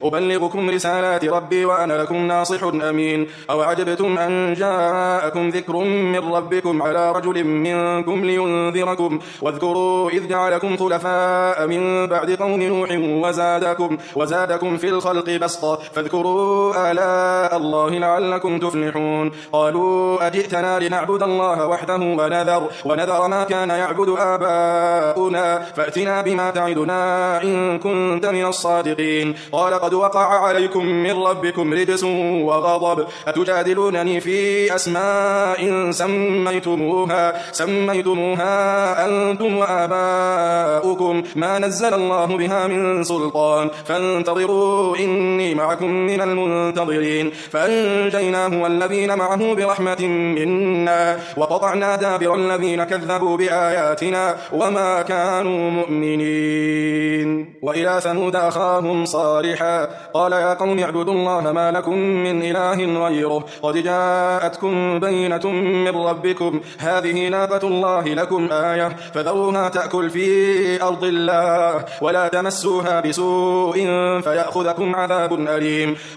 أبلغكم رسالات ربي وأنا لكم ناصح أمين. أو عجبتم أن جاءكم ذكر من ربكم على رجل منكم لينذركم واذكروا إذ جعلكم خلفاء من بعد قوم نوح وزادكم في الخلق بسطة فاذكروا آلاء الله لعلكم تفلحون. قالوا أجئتنا لنعبد الله وحده ونذر ما كان يعبد آباؤنا فأتنا بما تعدنا إن كنت من الصادقين. قال قد وقع عليكم من ربكم رجس وغضب أتجادلونني في أسماء سميتموها أنتم وآباؤكم ما نزل الله بها من سلطان فانتظروا إني معكم من المنتظرين. فأنجيناه والذين معه برحمة منا وقطعنا دابر الذين كذبوا بآياتنا وما كانوا مؤمنين. وإلى ثمود أخاهم صالحا قال يا قوم اعبدوا الله ما لكم من إله غيره قد جاءتكم بينة من ربكم هذه ناقة الله لكم آية فذروها تأكل في أرض الله ولا تمسوها بسوء فيأخذكم عذاب أليم.